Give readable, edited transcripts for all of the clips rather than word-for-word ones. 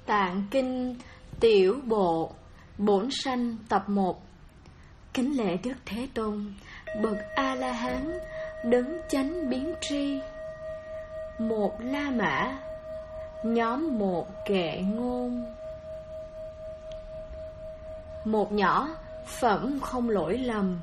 Tạng Kinh Tiểu Bộ Bổn Sanh tập 1. Kính lễ Đức Thế Tôn, bậc A-la-hán, đấng chánh biến tri. Một La Mã, nhóm một Kệ Ngôn. Một nhỏ, phẩm không lỗi lầm.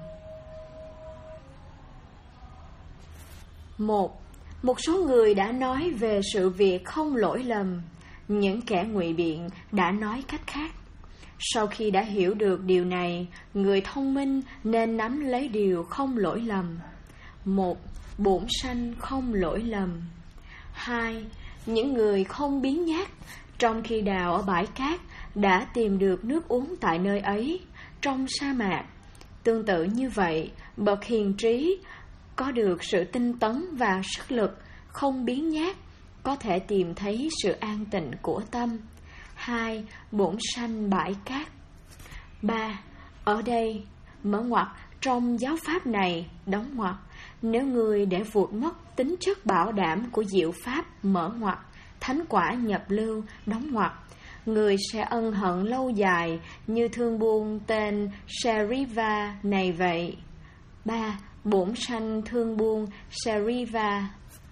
Một số người đã nói về sự việc không lỗi lầm. Những kẻ ngụy biện đã nói cách khác. Sau khi đã hiểu được điều này, người thông minh nên nắm lấy điều không lỗi lầm. 1. Bổn sanh không lỗi lầm. 2. Những người không biếng nhác trong khi đào ở bãi cát đã tìm được nước uống tại nơi ấy, trong sa mạc. Tương tự như vậy, bậc hiền trí có được sự tinh tấn và sức lực, không biếng nhác, có thể tìm thấy sự an tịnh của tâm. 2. Bổn sanh bãi cát. 3. Ở đây, mở ngoặc, trong giáo pháp này, đóng ngoặc, nếu người để vụt mất tính chất bảo đảm của diệu pháp, mở ngoặc, thánh quả nhập lưu, đóng ngoặc, người sẽ ân hận lâu dài như thương buôn tên Shariva này vậy. 3. Bổn sanh thương buôn Shariva.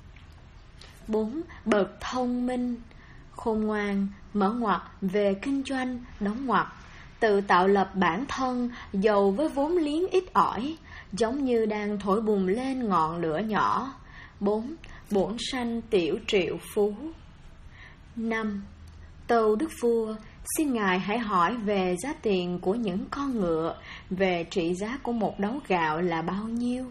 4. Bậc thông minh, khôn ngoan, mở ngoặc, về kinh doanh, đóng ngoặc, tự tạo lập bản thân, giàu với vốn liếng ít ỏi, giống như đang thổi bùng lên ngọn lửa nhỏ. 4. Bổn sanh tiểu triệu phú. 5. Tâu Đức Vua, xin Ngài hãy hỏi về giá tiền của những con ngựa, về trị giá của một đấu gạo là bao nhiêu?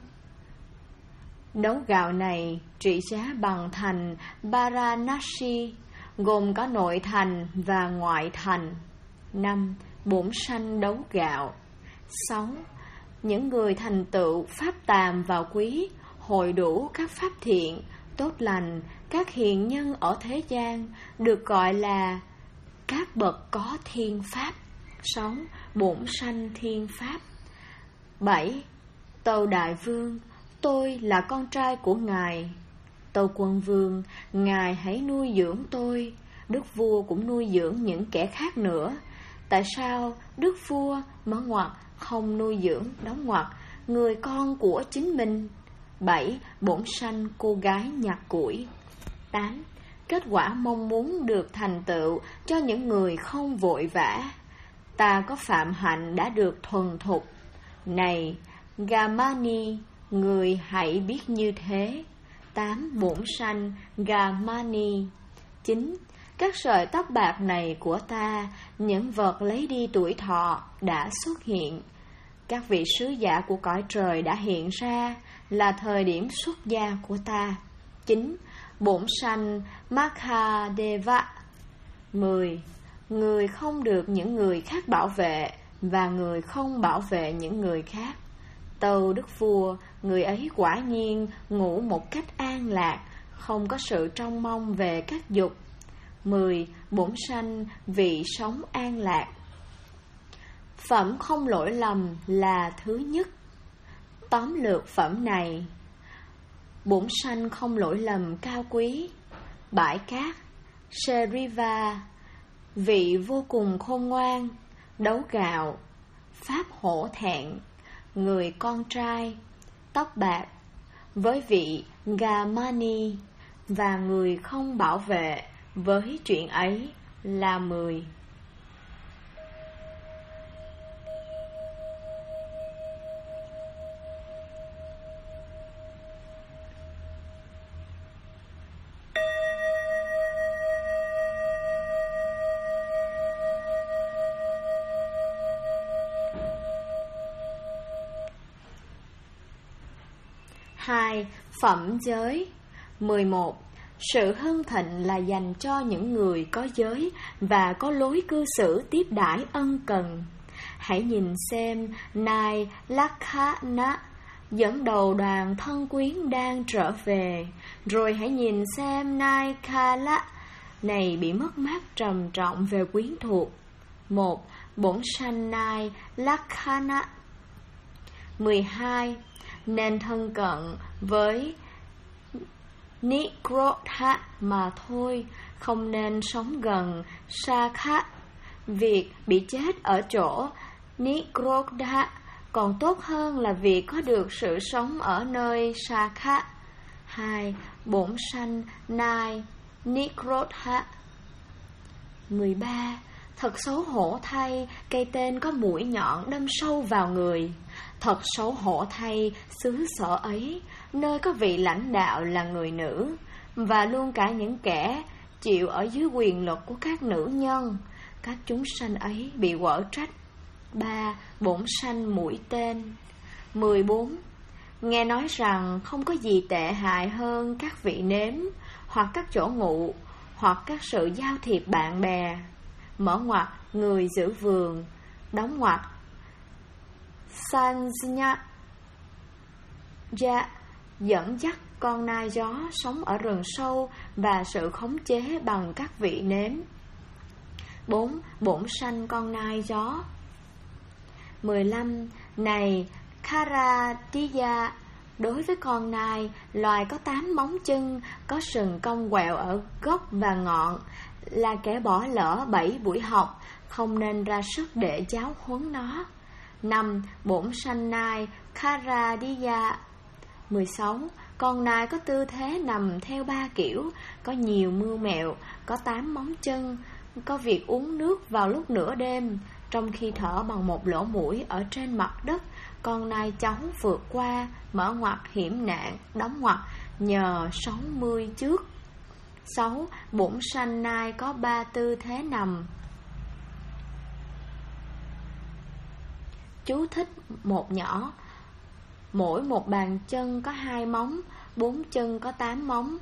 Đấu gạo này trị giá bằng thành Varanasi, gồm có nội thành và ngoại thành. 5. Bổn sanh đấu gạo. 6. Những người thành tựu pháp tàm và quý, hội đủ các pháp thiện, tốt lành, các hiền nhân ở thế gian, được gọi là các bậc có thiên pháp. 6. Bổn sanh thiên pháp. 7. Tâu Đại Vương, tôi là con trai của Ngài. Tâu Quân Vương, Ngài hãy nuôi dưỡng tôi. Đức Vua cũng nuôi dưỡng những kẻ khác nữa. Tại sao Đức Vua, mở ngoặc, không nuôi dưỡng, đóng ngoặc, người con của chính mình? 7. Bổn sanh cô gái nhặt củi. 8. Kết quả mong muốn được thành tựu cho những người không vội vã. Ta có phạm hạnh đã được thuần thục. Này Gamani, người hãy biết như thế. 8. Bổn sanh Gamani. 9. Các sợi tóc bạc này của ta, những vật lấy đi tuổi thọ, đã xuất hiện. Các vị sứ giả của cõi trời đã hiện ra, là thời điểm xuất gia của ta. 9. Bổn sanh Mahadeva. 10. Người không được những người khác bảo vệ, và người không bảo vệ những người khác. Tâu Đức Vua, người ấy quả nhiên ngủ một cách an lạc, không có sự trông mong về các dục. 10. Bổn sanh vị sống an lạc. Phẩm không lỗi lầm là thứ nhất. Tóm lược phẩm này: bổn sanh không lỗi lầm cao quý, bãi cát, Shariva, vị vô cùng khôn ngoan, đấu gạo, pháp hổ thẹn, người con trai, tóc bạc, với vị Gamani, và người không bảo vệ với chuyện ấy là 10. Hai. Phẩm giới. 11. Sự hưng thịnh là dành cho những người có giới và có lối cư xử tiếp đãi ân cần. Hãy nhìn xem Nai Lakhana dẫn đầu đoàn thân quyến đang trở về, rồi hãy nhìn xem Nai Kala này bị mất mát trầm trọng về quyến thuộc. 1. Bổn sanh Nai Lakhana. 12. Nên thân cận với Nikrodha mà thôi, không nên sống gần Sakha. Việc bị chết ở chỗ Nikrodha còn tốt hơn là việc có được sự sống ở nơi Sakha. 2. Bổn sanh nai Nikrodha. 13. Thật xấu hổ thay, cây tên có mũi nhọn đâm sâu vào người. Thật xấu hổ thay, xứ sở ấy, nơi có vị lãnh đạo là người nữ, và luôn cả những kẻ chịu ở dưới quyền lực của các nữ nhân. Các chúng sanh ấy bị quở trách. 3. Bổn sanh mũi tên. 14. Nghe nói rằng không có gì tệ hại hơn các vị nếm, hoặc các chỗ ngụ, hoặc các sự giao thiệp bạn bè. Mở ngoặc người giữ vườn, đóng ngoặc Sanjna Dạ dẫn dắt con nai gió sống ở rừng sâu và sự khống chế bằng các vị nếm. 4. Bổn sanh con nai gió. 15. Này Karatiya, đối với con nai, loài có 8 móng chân, có sừng cong quẹo ở gốc và ngọn, là kẻ bỏ lỡ 7 buổi học, không nên ra sức để giáo huấn nó. 5. Bổn sanh nai Karadiya. 16. Con nai có tư thế nằm theo 3 kiểu, có nhiều mưu mẹo, có 8 móng chân, có việc uống nước vào lúc nửa đêm, trong khi thở bằng một lỗ mũi ở trên mặt đất. Con nai cháu vượt qua, mở ngoặc hiểm nạn, đóng ngoặc nhờ 60 trước. 6. Bổn sanh nai có 3 tư thế nằm. Chú thích một nhỏ. Mỗi một bàn chân có 2 móng, 4 chân có 8 móng.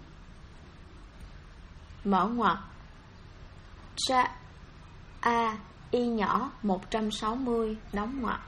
Mở ngoặc Cha A Y nhỏ 160, đóng ngoặc.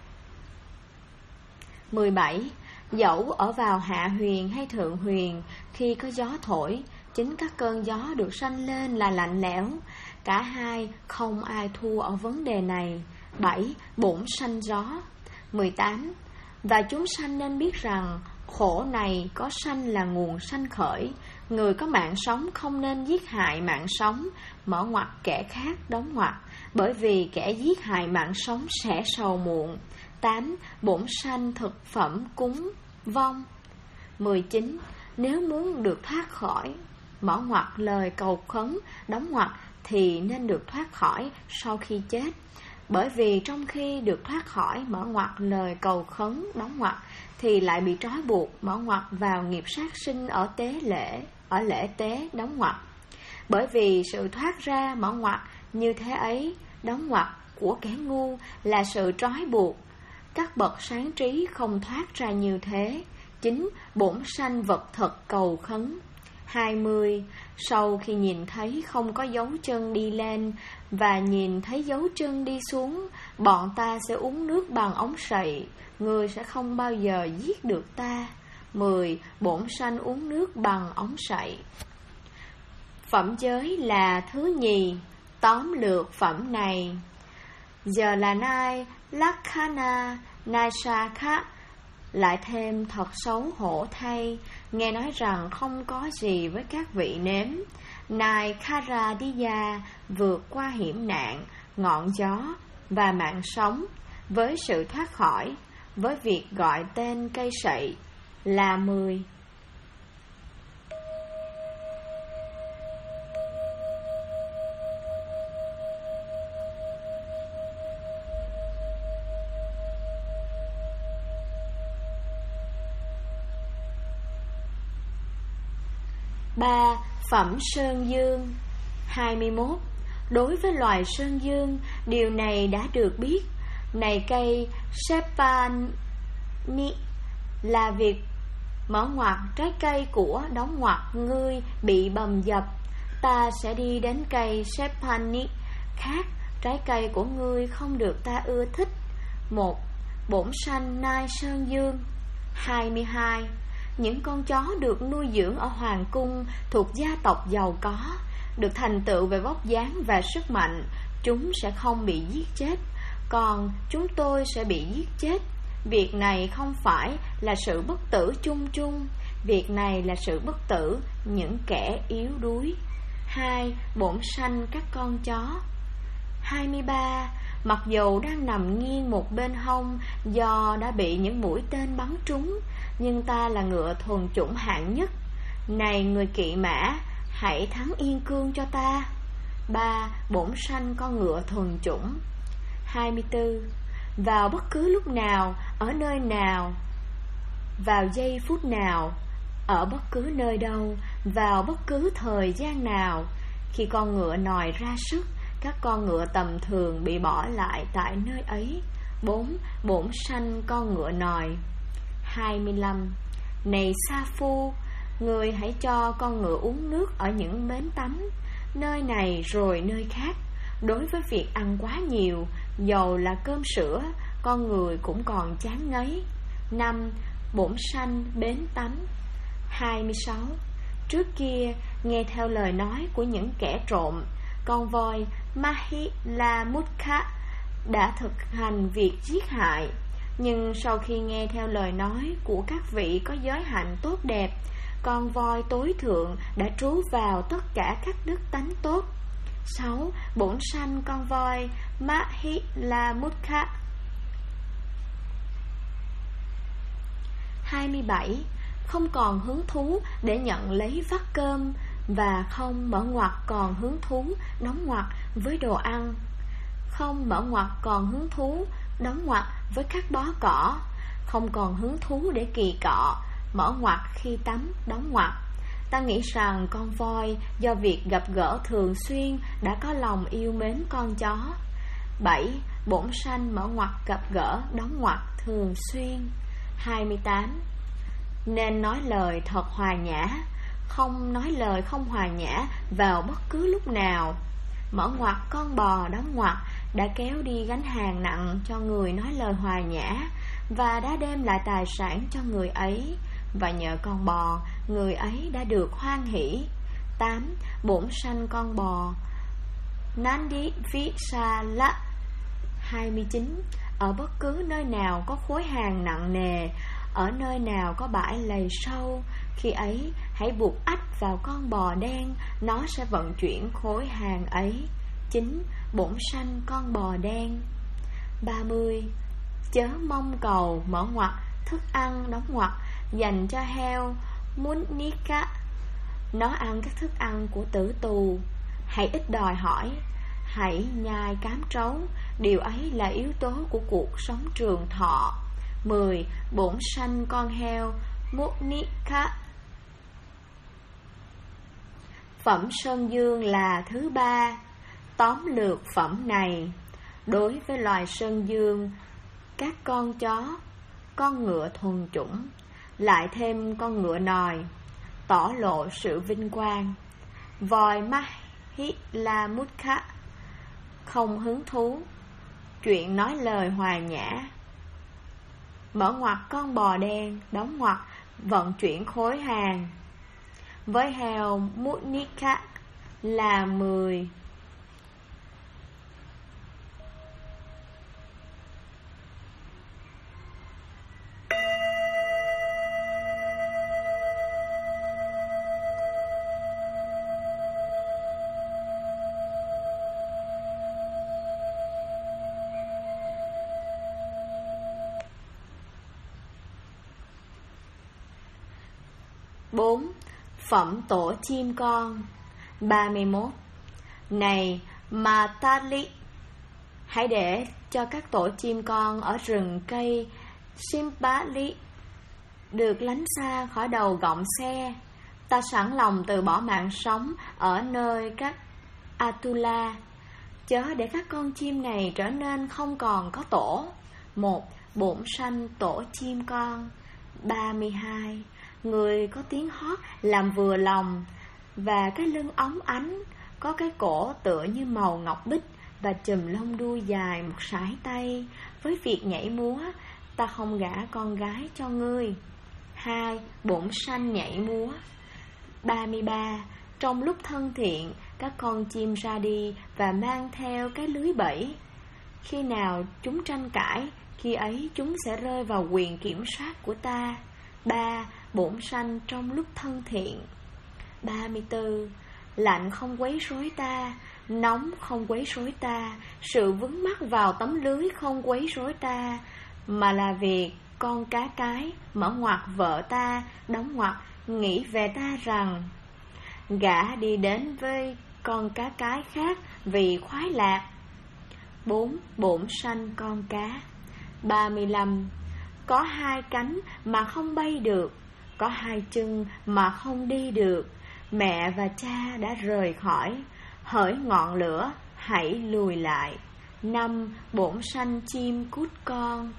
17. Dẫu ở vào hạ huyền hay thượng huyền, khi có gió thổi, chính các cơn gió được sanh lên là lạnh lẽo. Cả hai không ai thua ở vấn đề này. 7. Bổn sanh gió. 18. Và chúng sanh nên biết rằng khổ này có sanh là nguồn sanh khởi. Người có mạng sống không nên giết hại mạng sống. Mở ngoặc kẻ khác, đóng ngoặc, bởi vì kẻ giết hại mạng sống sẽ sầu muộn. 8. Bổn sanh thực phẩm cúng vong. 19. Nếu muốn được thoát khỏi, mở ngoặc lời cầu khấn, đóng ngoặc, thì nên được thoát khỏi sau khi chết. Bởi vì trong khi được thoát khỏi, mở ngoặc lời cầu khấn, đóng ngoặc, thì lại bị trói buộc, mở ngoặc vào nghiệp sát sinh ở lễ tế, đóng ngoặc. Bởi vì sự thoát ra, mở ngoặc như thế ấy, đóng ngoặc, của kẻ ngu là sự trói buộc. Các bậc sáng trí không thoát ra như thế. Chính bổn sanh vật thực cầu khấn. 20. Sau khi nhìn thấy không có dấu chân đi lên và nhìn thấy dấu chân đi xuống, bọn ta sẽ uống nước bằng ống sậy. Ngươi sẽ không bao giờ giết được ta. 10. Bổn sanh uống nước bằng ống sậy. Phẩm giới là thứ nhì. Tóm lược phẩm này. Giờ là nai Lakhana Naisakha. Lại thêm thật xấu hổ thay, nghe nói rằng không có gì với các vị nếm. Nai Karadiya vượt qua hiểm nạn, ngọn gió và mạng sống, với sự thoát khỏi, với việc gọi tên cây sậy là 10. Ba. Phẩm sơn dương. 21. Đối với loài sơn dương, điều này đã được biết. Này cây Sepani, là việc mở ngoặc trái cây của đóng ngoặc ngươi bị bầm dập. Ta sẽ đi đến cây Sepani khác, trái cây của ngươi không được ta ưa thích. 1. Bổn sanh nai sơn dương. 22. Những con chó được nuôi dưỡng ở hoàng cung thuộc gia tộc giàu có, được thành tựu về vóc dáng và sức mạnh, chúng sẽ không bị giết chết, còn chúng tôi sẽ bị giết chết. Việc này không phải là sự bất tử chung chung, việc này là sự bất tử những kẻ yếu đuối. 2. Bổn sanh các con chó. 23. Mặc dù đang nằm nghiêng một bên hông do đã bị những mũi tên bắn trúng, nhưng ta là ngựa thuần chủng hạng nhất. Này người kỵ mã, hãy thắng Yên Cương cho ta. 3. Bổn sanh con ngựa thuần chủng. 24. Vào bất cứ lúc nào, ở nơi nào, vào giây phút nào, ở bất cứ nơi đâu, vào bất cứ thời gian nào, khi con ngựa nòi ra sức, các con ngựa tầm thường bị bỏ lại tại nơi ấy. 4. Bổn sanh con ngựa nòi. 25. Này Sa Phu, người hãy cho con ngựa uống nước ở những bến tắm, nơi này rồi nơi khác. Đối với việc ăn quá nhiều, dầu là cơm sữa, con người cũng còn chán ngấy. 5. Bổn sanh bến tắm. 26. Trước kia, nghe theo lời nói của những kẻ trộm, con voi Mahilamukha đã thực hành việc giết hại. Nhưng sau khi nghe theo lời nói của các vị có giới hạnh tốt đẹp, con voi tối thượng đã trú vào tất cả các đức tánh tốt. 6. Bổn sanh con voi Mahilamukha. 27. Không còn hứng thú để nhận lấy vắt cơm, và không mở ngoặt còn hứng thú đóng ngoặt với đồ ăn. Không mở ngoặt còn hứng thú đóng ngoặt với các bó cỏ. Không còn hứng thú để kỳ cọ, mở ngoặt khi tắm đóng ngoặt. Ta nghĩ rằng con voi do việc gặp gỡ thường xuyên đã có lòng yêu mến con chó. 7. Bổn sanh mở ngoặt gặp gỡ đóng ngoặt thường xuyên. 28. Nên nói lời thật hòa nhã, không nói lời không hòa nhã vào bất cứ lúc nào. Mở ngoặt con bò đóng ngoặt đã kéo đi gánh hàng nặng cho người nói lời hòa nhã, và đã đem lại tài sản cho người ấy, và nhờ con bò, người ấy đã được hoan hỷ. 8. Bổn sanh con bò Nandi Visala. 29. Ở bất cứ nơi nào có khối hàng nặng nề, ở nơi nào có bãi lầy sâu, khi ấy hãy buộc ách vào con bò đen, nó sẽ vận chuyển khối hàng ấy. 9. Bổn sanh con bò đen. 30. Chớ mong cầu mở ngoặt thức ăn đóng ngoặt dành cho heo Munika, nó ăn các thức ăn của tử tù. Hãy ít đòi hỏi, hãy nhai cám trấu, điều ấy là yếu tố của cuộc sống trường thọ. 10. Bổn sanh con heo Munika. Phẩm sơn dương là thứ 3. Tóm lược phẩm này, đối với loài sơn dương, các con chó, con ngựa thuần chủng, lại thêm con ngựa nòi, tỏ lộ sự vinh quang. Voi Mahilamukha không hứng thú, chuyện nói lời hòa nhã. Mở ngoặt con bò đen, đóng ngoặt, vận chuyển khối hàng. Với heo Munika là 10. Phẩm tổ chim con. 31. Này Matali, hãy để cho các tổ chim con ở rừng cây Simpali được lánh xa khỏi đầu gọng xe. Ta sẵn lòng từ bỏ mạng sống ở nơi các Atula, chớ để các con chim này trở nên không còn có tổ. 1. Bổn sanh tổ chim con. 32. Người có tiếng hót làm vừa lòng, và cái lưng óng ánh, có cái cổ tựa như màu ngọc bích, và chùm lông đuôi dài một sải tay. Với việc nhảy múa, ta không gả con gái cho ngươi. 2. Bổn sanh nhảy múa. 33. Trong lúc thân thiện, các con chim ra đi và mang theo cái lưới bẫy. Khi nào chúng tranh cãi, khi ấy chúng sẽ rơi vào quyền kiểm soát của ta. 3. Bổn sanh trong lúc thân thiện. 34. Lạnh không quấy rối ta, nóng không quấy rối ta, sự vướng mắc vào tấm lưới không quấy rối ta, mà là việc con cá cái, mở ngoặc vợ ta, đóng ngoặc, nghĩ về ta rằng gã đi đến với con cá cái khác vì khoái lạc. 4. Bổn sanh con cá. 35. Có hai cánh mà không bay được, có hai chân mà không đi được. Mẹ và cha đã rời khỏi, hỡi ngọn lửa, hãy lùi lại. 5. Bổn sanh chim cút con.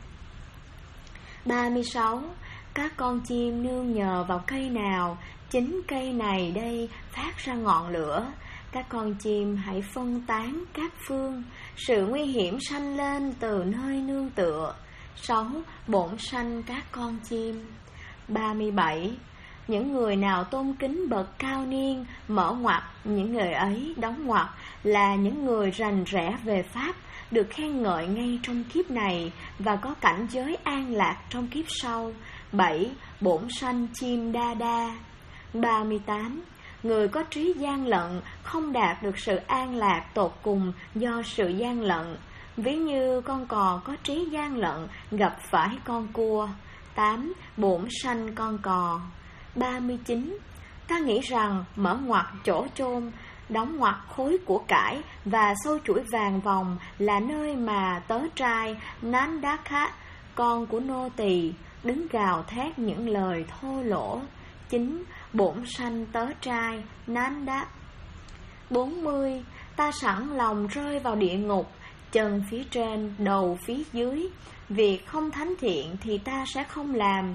36. Các con chim nương nhờ vào cây nào, chính cây này đây phát ra ngọn lửa. Các con chim hãy phân tán các phương, sự nguy hiểm sanh lên từ nơi nương tựa. 6. Bổn sanh các con chim. 37. Những người nào tôn kính bậc cao niên, mở ngoặc, những người ấy đóng ngoặc, là những người rành rẽ về Pháp, được khen ngợi ngay trong kiếp này và có cảnh giới an lạc trong kiếp sau. 7. Bổn sanh chim đa đa. 38. Người có trí gian lận không đạt được sự an lạc tột cùng do sự gian lận, ví như con cò có trí gian lận gặp phải con cua. 8. Bổn sanh con cò. 39. Ta nghĩ rằng mở ngoặc chỗ chôn, đóng ngoặc khối của cải và sâu chuỗi vàng vòng là nơi mà tớ trai Nandaka, con của nô tỳ, đứng gào thét những lời thô lỗ. 9. Bổn sanh tớ trai Nanda. 40. Ta sẵn lòng rơi vào địa ngục, chân phía trên, đầu phía dưới. Việc không thánh thiện thì ta sẽ không làm.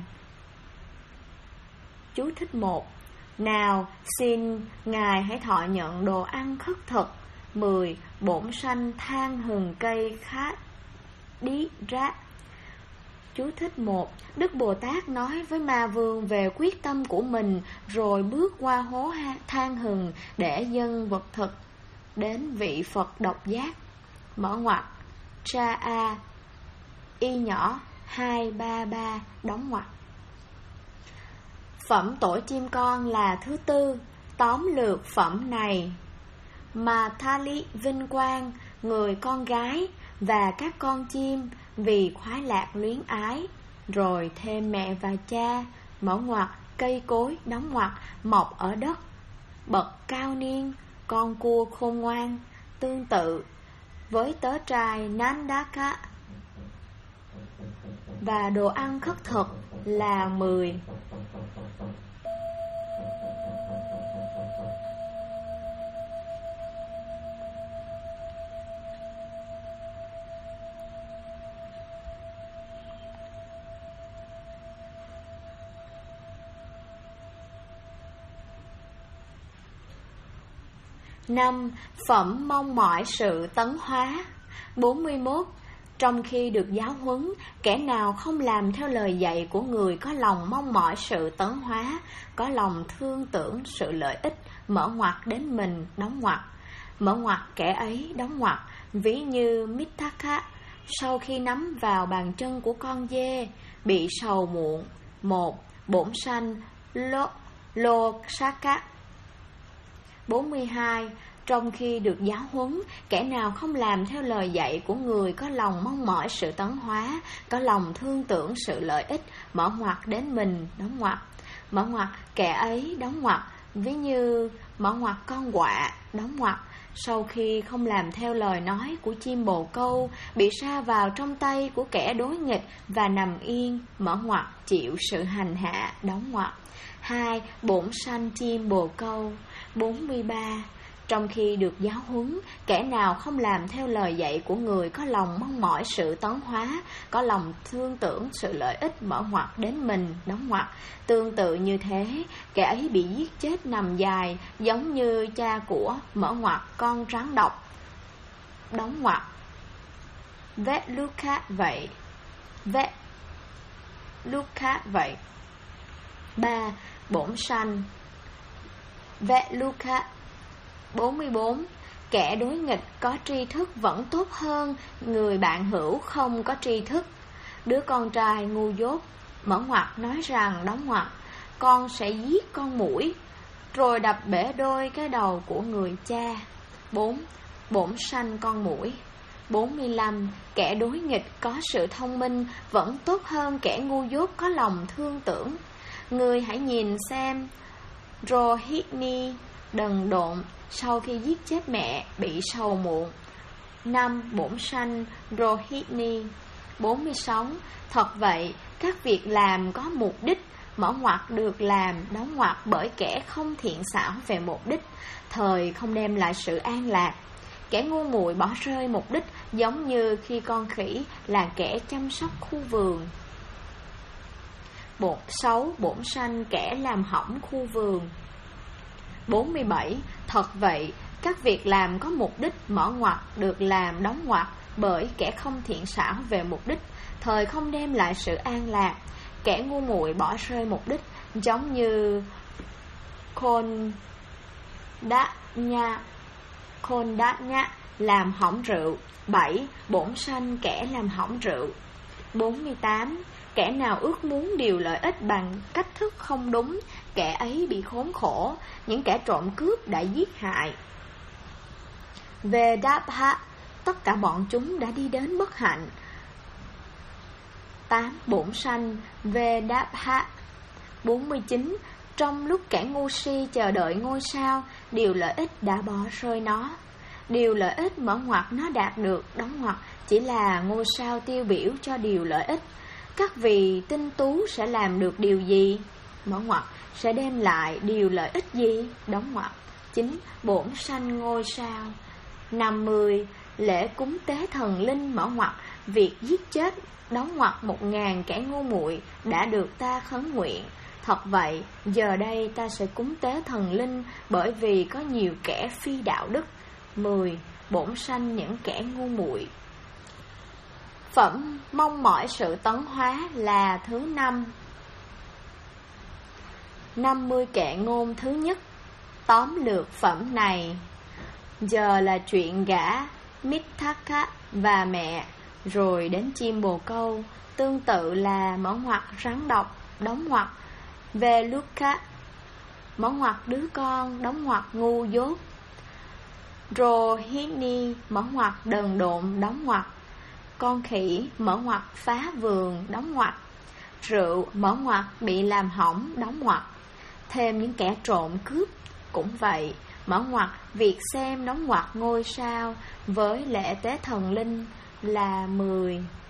Chú thích 1. Nào, xin Ngài hãy thọ nhận đồ ăn khất thực. 10. Bổn sanh than hừng cây khát đi ra. Chú thích 1. Đức Bồ Tát nói với Ma Vương về quyết tâm của mình, rồi bước qua hố than hừng để dâng vật thực đến vị Phật độc giác. Mở ngoặc cha a y nhỏ 233 đóng ngoặc. Phẩm tổ chim con là thứ tư. Tóm lược phẩm này: mà Thali vinh quang, người con gái và các con chim vì khoái lạc luyến ái, rồi thêm mẹ và cha, mở ngoặc cây cối, đóng ngoặc mọc ở đất, bậc cao niên, con cua khôn ngoan. Tương tự với tớ trai Nandaka và đồ ăn khất thực là 10. Năm. Phẩm mong mỏi sự tấn hóa. 41. Trong khi được giáo huấn, kẻ nào không làm theo lời dạy của người có lòng mong mỏi sự tấn hóa, có lòng thương tưởng sự lợi ích, mở ngoặc đến mình, đóng ngoặc. Mở ngoặc kẻ ấy, đóng ngoặc, ví như Mithaka sau khi nắm vào bàn chân của con dê, bị sầu muộn. 1. Bổn sanh Losaka. 42. Trong khi được giáo huấn, kẻ nào không làm theo lời dạy của người có lòng mong mỏi sự tấn hóa, có lòng thương tưởng sự lợi ích, mở ngoặc đến mình, đóng ngoặc. Mở ngoặc kẻ ấy, đóng ngoặc, ví như mở ngoặc con quạ, đóng ngoặc, sau khi không làm theo lời nói của chim bồ câu, bị sa vào trong tay của kẻ đối nghịch và nằm yên, mở ngoặc chịu sự hành hạ, đóng ngoặc. 2. Bổn sanh chim bồ câu. 43. Trong khi được giáo huấn, kẻ nào không làm theo lời dạy của người có lòng mong mỏi sự tấn hóa, có lòng thương tưởng sự lợi ích, mở ngoặc đến mình, đóng ngoặc. Tương tự như thế, kẻ ấy bị giết chết nằm dài, giống như cha của, mở ngoặc con rắn độc, đóng ngoặc. Vết Luca vậy. Vết Luca vậy. 3. Bổn sanh Vết Luca. 44. Kẻ đối nghịch có tri thức vẫn tốt hơn người bạn hữu không có tri thức. Đứa con trai ngu dốt, mở ngoặc nói rằng, đóng ngoặc, con sẽ giết con muỗi, rồi đập bể đôi cái đầu của người cha. 4. Bổn sanh con muỗi. 45. Kẻ đối nghịch có sự thông minh vẫn tốt hơn kẻ ngu dốt có lòng thương tưởng. Người hãy nhìn xem Rohini đần độn sau khi giết chết mẹ bị sầu muộn. 5. Bổn sanh Rohini. 46. Thật vậy, các việc làm có mục đích mở ngoặc được làm đóng ngoặc bởi kẻ không thiện xảo về mục đích, thời không đem lại sự an lạc. Kẻ ngu muội bỏ rơi mục đích giống như khi con khỉ là kẻ chăm sóc khu vườn. 6. Bổn sanh kẻ làm hỏng khu vườn. 47. Thật vậy, các việc làm có mục đích mở ngoặc được làm đóng ngoặc bởi kẻ không thiện xảo về mục đích, thời không đem lại sự an lạc. Kẻ ngu muội bỏ rơi mục đích giống như Khôn đát nhã làm hỏng rượu. 7. Bổn sanh kẻ làm hỏng rượu. 48. Kẻ nào ước muốn điều lợi ích bằng cách thức không đúng, kẻ ấy bị khốn khổ. Những kẻ trộm cướp đã giết hại. Về Đáp-ha, tất cả bọn chúng đã đi đến bất hạnh. 8. Bổn sanh về Đáp-ha. 49. Trong lúc kẻ ngu si chờ đợi ngôi sao, điều lợi ích đã bỏ rơi nó. Điều lợi ích mở ngoặc nó đạt được đóng ngoặc chỉ là ngôi sao tiêu biểu cho điều lợi ích. Các vị tinh tú sẽ làm được điều gì? Mở ngoặc sẽ đem lại điều lợi ích gì? Đóng ngoặc. 9. Bổn sanh ngôi sao. 50. Lễ cúng tế thần linh mở ngoặc việc giết chết đóng ngoặc 1000 kẻ ngu muội đã được ta khấn nguyện. Thật vậy, giờ đây ta sẽ cúng tế thần linh bởi vì có nhiều kẻ phi đạo đức. 10. Bổn sanh những kẻ ngu muội. Phẩm mong mỏi sự tấn hóa là thứ 5. 50 kệ ngôn thứ nhất. Tóm lược phẩm này. Giờ là chuyện gã Mithaka và mẹ, rồi đến chim bồ câu, tương tự là mở ngoặc rắn độc, đóng ngoặc về Luca, mở ngoặc đứa con, đóng ngoặc ngu dốt. Rohini, mở ngoặc đần độn, đóng ngoặc con khỉ, mở ngoặc phá vườn, đóng ngoặc rượu, mở ngoặc bị làm hỏng, đóng ngoặc. Thêm những kẻ trộm cướp cũng vậy, mở ngoặc việc xem, đóng ngoặc ngôi sao với lễ tế thần linh là 10.